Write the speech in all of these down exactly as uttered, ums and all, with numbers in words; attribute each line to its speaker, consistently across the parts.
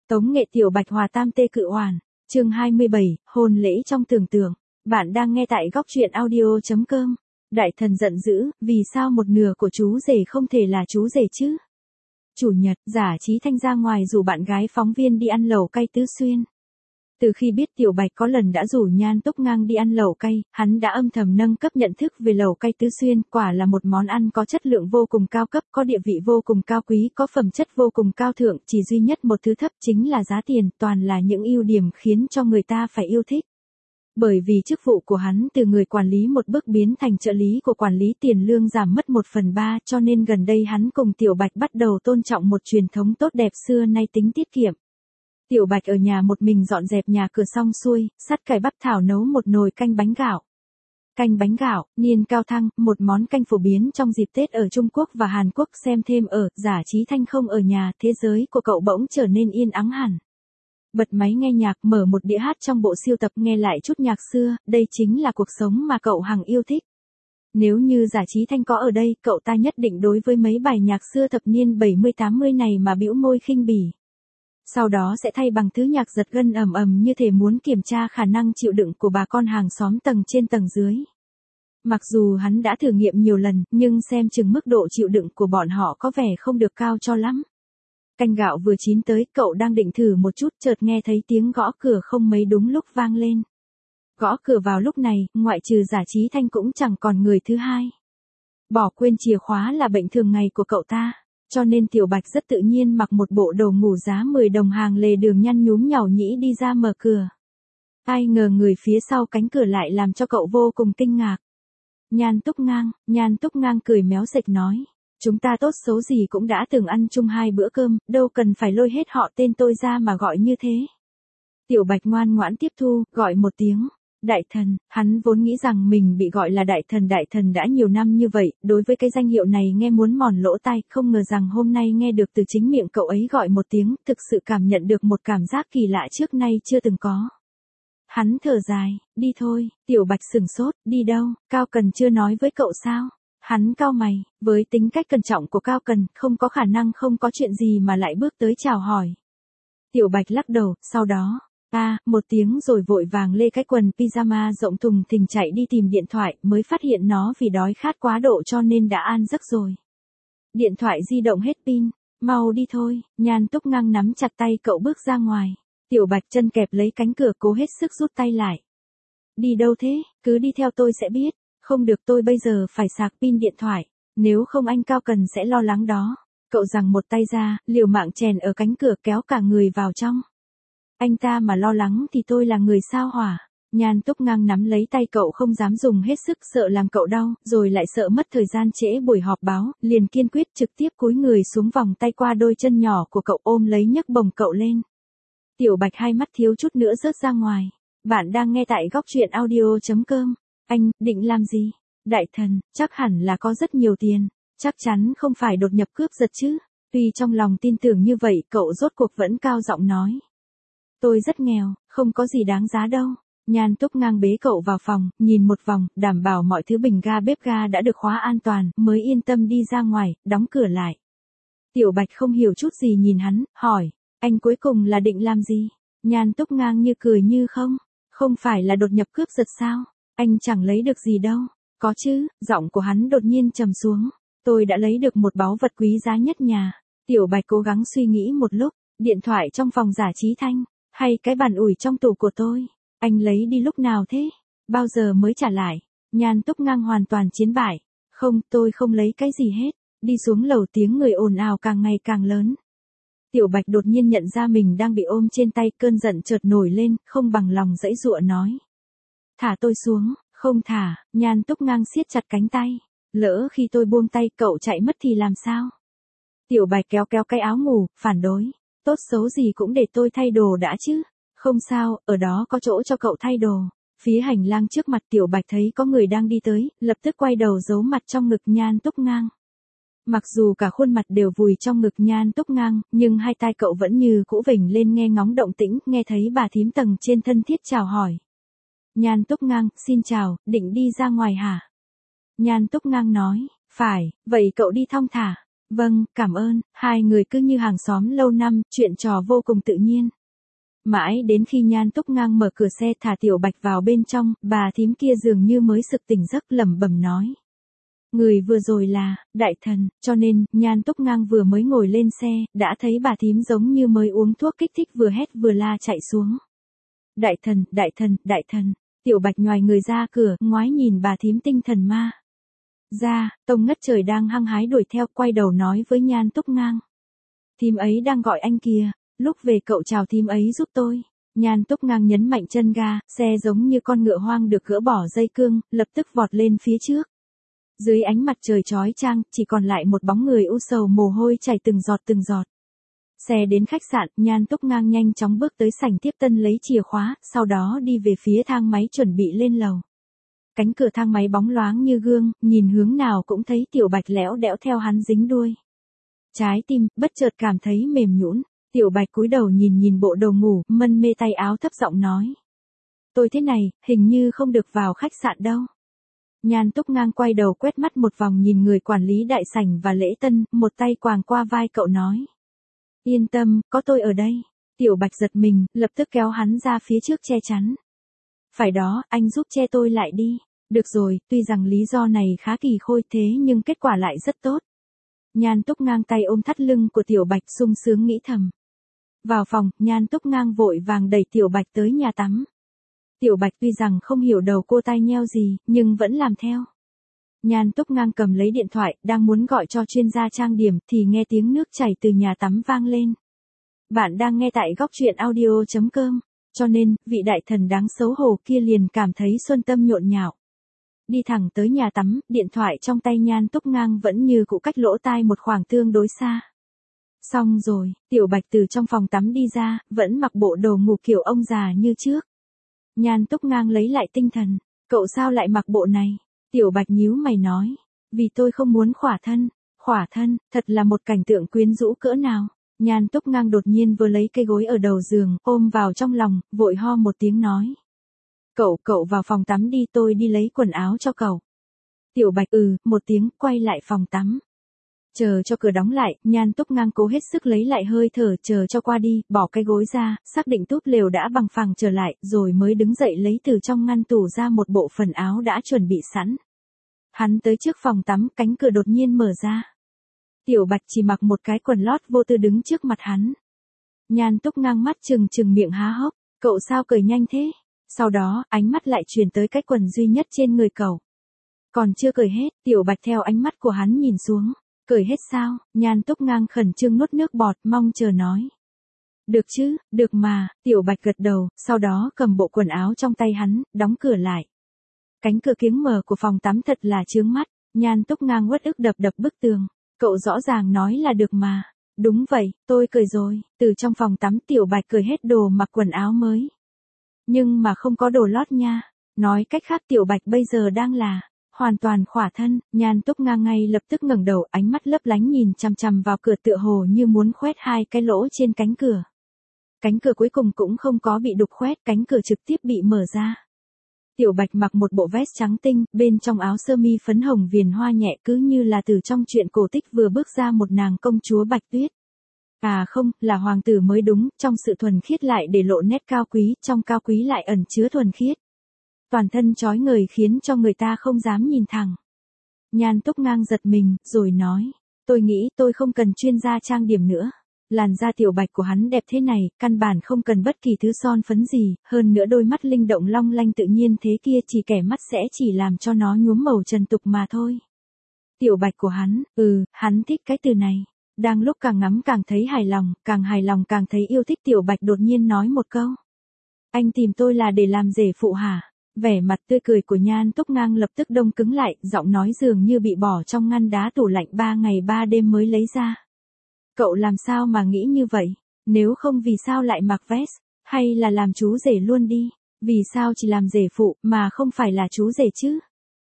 Speaker 1: Tống nghệ Tiểu Bạch hòa tam tê cự hoàn, chương hai mươi bảy, hôn lễ trong tưởng tượng. Bạn đang nghe tại góc truyện audio chấm com. Đại thần giận dữ, vì sao một nửa của chú rể không thể là chú rể chứ? Chủ nhật, Giả Chí Thanh ra ngoài rủ bạn gái phóng viên đi ăn lẩu cay Tứ Xuyên. Từ khi biết Tiểu Bạch có lần đã rủ Nhan Túc Ngang đi ăn lẩu cay, hắn đã âm thầm nâng cấp nhận thức về lẩu cay Tứ Xuyên, quả là một món ăn có chất lượng vô cùng cao cấp, có địa vị vô cùng cao quý, có phẩm chất vô cùng cao thượng, chỉ duy nhất một thứ thấp chính là giá tiền, toàn là những ưu điểm khiến cho người ta phải yêu thích. Bởi vì chức vụ của hắn từ người quản lý một bước biến thành trợ lý của quản lý, tiền lương giảm mất một phần ba, cho nên gần đây hắn cùng Tiểu Bạch bắt đầu tôn trọng một truyền thống tốt đẹp xưa nay tính tiết kiệm. Tiểu Bạch ở nhà một mình dọn dẹp nhà cửa xong xuôi, sắt cải bắp thảo nấu một nồi canh bánh gạo. Canh bánh gạo, niên cao thăng, một món canh phổ biến trong dịp Tết ở Trung Quốc và Hàn Quốc. Xem thêm ở Giả Chí Thanh không ở nhà, thế giới của cậu bỗng trở nên yên ắng hẳn. Bật máy nghe nhạc, mở một đĩa hát trong bộ sưu tập, nghe lại chút nhạc xưa, đây chính là cuộc sống mà cậu hằng yêu thích. Nếu như Giả Chí Thanh có ở đây, cậu ta nhất định đối với mấy bài nhạc xưa thập niên bảy mươi tám mươi này mà bĩu môi khinh bỉ. Sau đó sẽ thay bằng thứ nhạc giật gân ầm ầm, như thể muốn kiểm tra khả năng chịu đựng của bà con hàng xóm tầng trên tầng dưới. Mặc dù hắn đã thử nghiệm nhiều lần, nhưng xem chừng mức độ chịu đựng của bọn họ có vẻ không được cao cho lắm. Canh gạo vừa chín tới, cậu đang định thử một chút, chợt nghe thấy tiếng gõ cửa không mấy đúng lúc vang lên. Gõ cửa vào lúc này, ngoại trừ Giả Chí Thanh cũng chẳng còn người thứ hai. Bỏ quên chìa khóa là bệnh thường ngày của cậu ta. Cho nên Tiểu Bạch rất tự nhiên mặc một bộ đồ ngủ giá mười đồng hàng lề đường, nhăn nhúm nhàu nhĩ đi ra mở cửa. Ai ngờ người phía sau cánh cửa lại làm cho cậu vô cùng kinh ngạc. Nhan Túc Ngang, Nhan Túc Ngang cười méo sệch nói. Chúng ta tốt xấu gì cũng đã từng ăn chung hai bữa cơm, đâu cần phải lôi hết họ tên tôi ra mà gọi như thế. Tiểu Bạch ngoan ngoãn tiếp thu, gọi một tiếng. Đại thần, hắn vốn nghĩ rằng mình bị gọi là đại thần đại thần đã nhiều năm như vậy, đối với cái danh hiệu này nghe muốn mòn lỗ tai, không ngờ rằng hôm nay nghe được từ chính miệng cậu ấy gọi một tiếng, thực sự cảm nhận được một cảm giác kỳ lạ trước nay chưa từng có. Hắn thở dài, đi thôi. Tiểu Bạch sửng sốt, đi đâu? Cao Cần chưa nói với cậu sao? Hắn cau mày, với tính cách cẩn trọng của Cao Cần, không có khả năng không có chuyện gì mà lại bước tới chào hỏi. Tiểu Bạch lắc đầu, sau đó, a, một tiếng rồi vội vàng lê cái quần pyjama rộng thùng thình chạy đi tìm điện thoại, mới phát hiện nó vì đói khát quá độ cho nên đã an giấc rồi. Điện thoại di động hết pin, mau đi thôi. Nhan Túc Ngang nắm chặt tay cậu bước ra ngoài. Tiểu Bạch chân kẹp lấy cánh cửa, cố hết sức rút tay lại. Đi đâu thế? Cứ đi theo tôi sẽ biết. Không được, tôi bây giờ phải sạc pin điện thoại, nếu không anh Cao Cần sẽ lo lắng đó. Cậu giằng một tay ra, liều mạng chèn ở cánh cửa, kéo cả người vào trong. Anh ta mà lo lắng thì tôi là người sao hỏa. Nhan Túc Ngang nắm lấy tay cậu, không dám dùng hết sức, sợ làm cậu đau, rồi lại sợ mất thời gian trễ buổi họp báo, liền kiên quyết trực tiếp cúi người xuống, vòng tay qua đôi chân nhỏ của cậu, ôm lấy nhấc bồng cậu lên. Tiểu Bạch hai mắt thiếu chút nữa rớt ra ngoài. Bạn đang nghe tại góc truyện audio chấm com. Anh, định làm gì? Đại thần, chắc hẳn là có rất nhiều tiền, chắc chắn không phải đột nhập cướp giật chứ. Tuy trong lòng tin tưởng như vậy, cậu rốt cuộc vẫn cao giọng nói. Tôi rất nghèo, không có gì đáng giá đâu. Nhan Túc Ngang bế cậu vào phòng, nhìn một vòng, đảm bảo mọi thứ bình ga bếp ga đã được khóa an toàn, mới yên tâm đi ra ngoài, đóng cửa lại. Tiểu Bạch không hiểu chút gì nhìn hắn, hỏi, anh cuối cùng là định làm gì? Nhan Túc Ngang như cười như không, không phải là đột nhập cướp giật sao? Anh chẳng lấy được gì đâu. Có chứ, giọng của hắn đột nhiên trầm xuống. Tôi đã lấy được một báu vật quý giá nhất nhà. Tiểu Bạch cố gắng suy nghĩ một lúc, điện thoại trong phòng Giả Chí Thanh, hay cái bàn ủi trong tủ của tôi. Anh lấy đi lúc nào thế? Bao giờ mới trả lại? Nhan Túc Ngang hoàn toàn chiến bại. Không, tôi không lấy cái gì hết. Đi xuống lầu, tiếng người ồn ào càng ngày càng lớn. Tiểu Bạch đột nhiên nhận ra mình đang bị ôm trên tay, cơn giận chợt nổi lên, không bằng lòng giãy giụa nói. Thả tôi xuống. Không thả. Nhan Túc Ngang siết chặt cánh tay. Lỡ khi tôi buông tay cậu chạy mất thì làm sao? Tiểu Bạch kéo kéo cái áo ngủ, phản đối. Tốt xấu gì cũng để tôi thay đồ đã chứ. Không sao, ở đó có chỗ cho cậu thay đồ. Phía hành lang trước mặt Tiểu Bạch thấy có người đang đi tới, lập tức quay đầu giấu mặt trong ngực Nhan Túc Ngang. Mặc dù cả khuôn mặt đều vùi trong ngực Nhan Túc Ngang, nhưng hai tai cậu vẫn như cũ vểnh lên nghe ngóng động tĩnh, nghe thấy bà thím tầng trên thân thiết chào hỏi. Nhan Túc Ngang, xin chào, định đi ra ngoài hả? Nhan Túc Ngang nói, phải, vậy cậu đi thong thả. Vâng, cảm ơn, hai người cứ như hàng xóm lâu năm, chuyện trò vô cùng tự nhiên. Mãi đến khi Nhan Túc Ngang mở cửa xe thả Tiểu Bạch vào bên trong, bà thím kia dường như mới sực tỉnh giấc lẩm bẩm nói. Người vừa rồi là, đại thần, cho nên, Nhan Túc Ngang vừa mới ngồi lên xe, đã thấy bà thím giống như mới uống thuốc kích thích vừa hét vừa la chạy xuống. Đại thần, đại thần, đại thần, Tiểu Bạch nhoài người ra cửa, ngoái nhìn bà thím tinh thần ma. Ra, Tông Ngất Trời đang hăng hái đuổi theo, quay đầu nói với Nhan Túc Ngang. Thím ấy đang gọi anh kìa, lúc về cậu chào thím ấy giúp tôi. Nhan Túc Ngang nhấn mạnh chân ga, xe giống như con ngựa hoang được gỡ bỏ dây cương, lập tức vọt lên phía trước. Dưới ánh mặt trời chói chang, chỉ còn lại một bóng người u sầu mồ hôi chảy từng giọt từng giọt. Xe đến khách sạn, Nhan Túc Ngang nhanh chóng bước tới sảnh tiếp tân lấy chìa khóa, sau đó đi về phía thang máy chuẩn bị lên lầu. Cánh cửa thang máy bóng loáng như gương, nhìn hướng nào cũng thấy Tiểu Bạch lẽo đẽo theo hắn dính đuôi. Trái tim, bất chợt cảm thấy mềm nhũn. Tiểu Bạch cúi đầu nhìn nhìn bộ đồ ngủ, mân mê tay áo thấp giọng nói. Tôi thế này, hình như không được vào khách sạn đâu. Nhan Túc Ngang quay đầu quét mắt một vòng nhìn người quản lý đại sảnh và lễ tân, một tay quàng qua vai cậu nói. Yên tâm, có tôi ở đây. Tiểu Bạch giật mình, lập tức kéo hắn ra phía trước che chắn. Phải đó, anh giúp che tôi lại đi. Được rồi, tuy rằng lý do này khá kỳ khôi thế nhưng kết quả lại rất tốt. Nhan Túc Ngang tay ôm thắt lưng của Tiểu Bạch sung sướng nghĩ thầm. Vào phòng, Nhan Túc Ngang vội vàng đẩy Tiểu Bạch tới nhà tắm. Tiểu Bạch tuy rằng không hiểu đầu cô tai nheo gì, nhưng vẫn làm theo. Nhan Túc Ngang cầm lấy điện thoại, đang muốn gọi cho chuyên gia trang điểm, thì nghe tiếng nước chảy từ nhà tắm vang lên. Bạn đang nghe tại góc truyện audio chấm com, cho nên, vị đại thần đáng xấu hổ kia liền cảm thấy xuân tâm nhộn nhạo. Đi thẳng tới nhà tắm, điện thoại trong tay Nhan Túc Ngang vẫn như cũ cách lỗ tai một khoảng tương đối xa. Xong rồi, Tiểu Bạch từ trong phòng tắm đi ra, vẫn mặc bộ đồ ngủ kiểu ông già như trước. Nhan Túc Ngang lấy lại tinh thần, cậu sao lại mặc bộ này? Tiểu Bạch nhíu mày nói, vì tôi không muốn khỏa thân. Khỏa thân, thật là một cảnh tượng quyến rũ cỡ nào. Nhan Túc Ngang đột nhiên vừa lấy cây gối ở đầu giường, ôm vào trong lòng, vội ho một tiếng nói. Cậu, cậu vào phòng tắm đi, tôi đi lấy quần áo cho cậu. Tiểu Bạch ừ, một tiếng, quay lại phòng tắm. Chờ cho cửa đóng lại, Nhan Túc Ngang cố hết sức lấy lại hơi thở, chờ cho qua đi, bỏ cái gối ra, xác định túp lều đã bằng phẳng trở lại, rồi mới đứng dậy lấy từ trong ngăn tủ ra một bộ phần áo đã chuẩn bị sẵn. Hắn tới trước phòng tắm, cánh cửa đột nhiên mở ra. Tiểu Bạch chỉ mặc một cái quần lót vô tư đứng trước mặt hắn. Nhan Túc Ngang mắt trừng trừng miệng há hốc, cậu sao cởi nhanh thế? Sau đó, ánh mắt lại chuyển tới cái quần duy nhất trên người cậu. Còn chưa cởi hết, Tiểu Bạch theo ánh mắt của hắn nhìn xuống. Cởi hết sao? Nhan Túc Ngang khẩn trương nuốt nước bọt, mong chờ nói. Được chứ, được mà, Tiểu Bạch gật đầu, sau đó cầm bộ quần áo trong tay hắn, đóng cửa lại. Cánh cửa kiếng mở của phòng tắm thật là chướng mắt, Nhan Túc Ngang uất ức đập đập bức tường. Cậu rõ ràng nói là được mà. Đúng vậy, tôi cởi rồi. Từ trong phòng tắm Tiểu Bạch cởi hết đồ mặc quần áo mới. Nhưng mà không có đồ lót nha. Nói cách khác Tiểu Bạch bây giờ đang là hoàn toàn khỏa thân. Nhan Túc Ngang ngay lập tức ngẩng đầu, ánh mắt lấp lánh nhìn chằm chằm vào cửa tựa hồ như muốn khoét hai cái lỗ trên cánh cửa. Cánh cửa cuối cùng cũng không có bị đục khoét, cánh cửa trực tiếp bị mở ra. Tiểu Bạch mặc một bộ vest trắng tinh, bên trong áo sơ mi phấn hồng viền hoa nhẹ, cứ như là từ trong truyện cổ tích vừa bước ra một nàng công chúa Bạch Tuyết. À không, là hoàng tử mới đúng, trong sự thuần khiết lại để lộ nét cao quý, trong cao quý lại ẩn chứa thuần khiết. Toàn thân chói ngời khiến cho người ta không dám nhìn thẳng. Nhan Túc Ngang giật mình, rồi nói, tôi nghĩ tôi không cần chuyên gia trang điểm nữa. Làn da Tiểu Bạch của hắn đẹp thế này, căn bản không cần bất kỳ thứ son phấn gì, hơn nữa đôi mắt linh động long lanh tự nhiên thế kia chỉ kẻ mắt sẽ chỉ làm cho nó nhuốm màu trần tục mà thôi. Tiểu Bạch của hắn, ừ, hắn thích cái từ này. Đang lúc càng ngắm càng thấy hài lòng, càng hài lòng càng thấy yêu thích Tiểu Bạch đột nhiên nói một câu. Anh tìm tôi là để làm rể phụ hả? Vẻ mặt tươi cười của Nhan Túc Ngang lập tức đông cứng lại, giọng nói dường như bị bỏ trong ngăn đá tủ lạnh ba ngày ba đêm mới lấy ra. Cậu làm sao mà nghĩ như vậy? Nếu không vì sao lại mặc vest? Hay là làm chú rể luôn đi? Vì sao chỉ làm rể phụ mà không phải là chú rể chứ?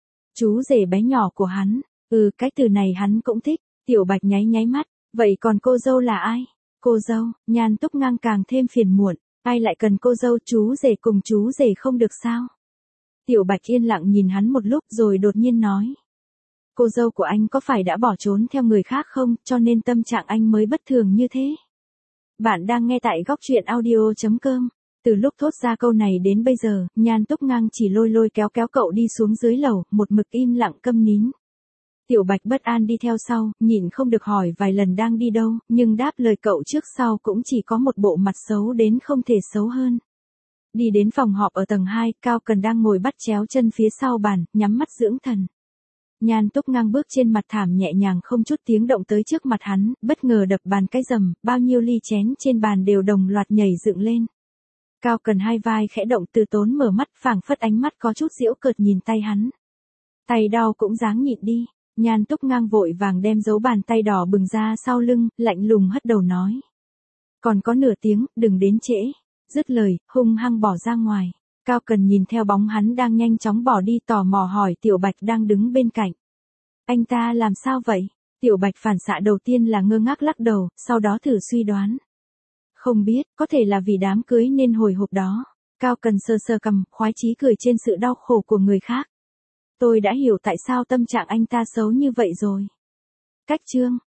Speaker 1: Chú rể bé nhỏ của hắn. Ừ, cái từ này hắn cũng thích. Tiểu Bạch nháy nháy mắt. Vậy còn cô dâu là ai? Cô dâu, Nhan Túc Ngang càng thêm phiền muộn. Ai lại cần cô dâu, chú rể cùng chú rể không được sao? Tiểu Bạch yên lặng nhìn hắn một lúc rồi đột nhiên nói. cô dâu của anh có phải đã bỏ trốn theo người khác không, cho nên tâm trạng anh mới bất thường như thế. Bạn đang nghe tại góc truyện audio.com. Từ lúc thốt ra câu này đến bây giờ, Nhan Túc Ngang chỉ lôi lôi kéo kéo cậu đi xuống dưới lầu, một mực im lặng câm nín. Tiểu Bạch bất an đi theo sau, nhịn không được hỏi vài lần đang đi đâu, nhưng đáp lời cậu trước sau cũng chỉ có một bộ mặt xấu đến không thể xấu hơn. Đi đến phòng họp ở tầng hai, Cao Cần đang ngồi bắt chéo chân phía sau bàn, nhắm mắt dưỡng thần. Nhan Túc Ngang bước trên mặt thảm nhẹ nhàng không chút tiếng động tới trước mặt hắn, bất ngờ đập bàn cái rầm, bao nhiêu ly chén trên bàn đều đồng loạt nhảy dựng lên. Cao Cần hai vai khẽ động, từ tốn mở mắt, phảng phất ánh mắt có chút giễu cợt nhìn tay hắn. Tay đau cũng dáng nhịn đi. Nhan Túc Ngang vội vàng đem dấu bàn tay đỏ bừng ra sau lưng, lạnh lùng hất đầu nói. Còn có nửa tiếng, đừng đến trễ. Dứt lời, hung hăng bỏ ra ngoài. Cao Cần nhìn theo bóng hắn đang nhanh chóng bỏ đi, tò mò hỏi Tiểu Bạch đang đứng bên cạnh. Anh ta làm sao vậy? Tiểu Bạch phản xạ đầu tiên là ngơ ngác lắc đầu, sau đó thử suy đoán. Không biết, có thể là vì đám cưới nên hồi hộp đó. Cao Cần sơ sơ cằm, khoái chí cười trên sự đau khổ của người khác. Tôi đã hiểu tại sao tâm trạng anh ta xấu như vậy rồi. Cách chương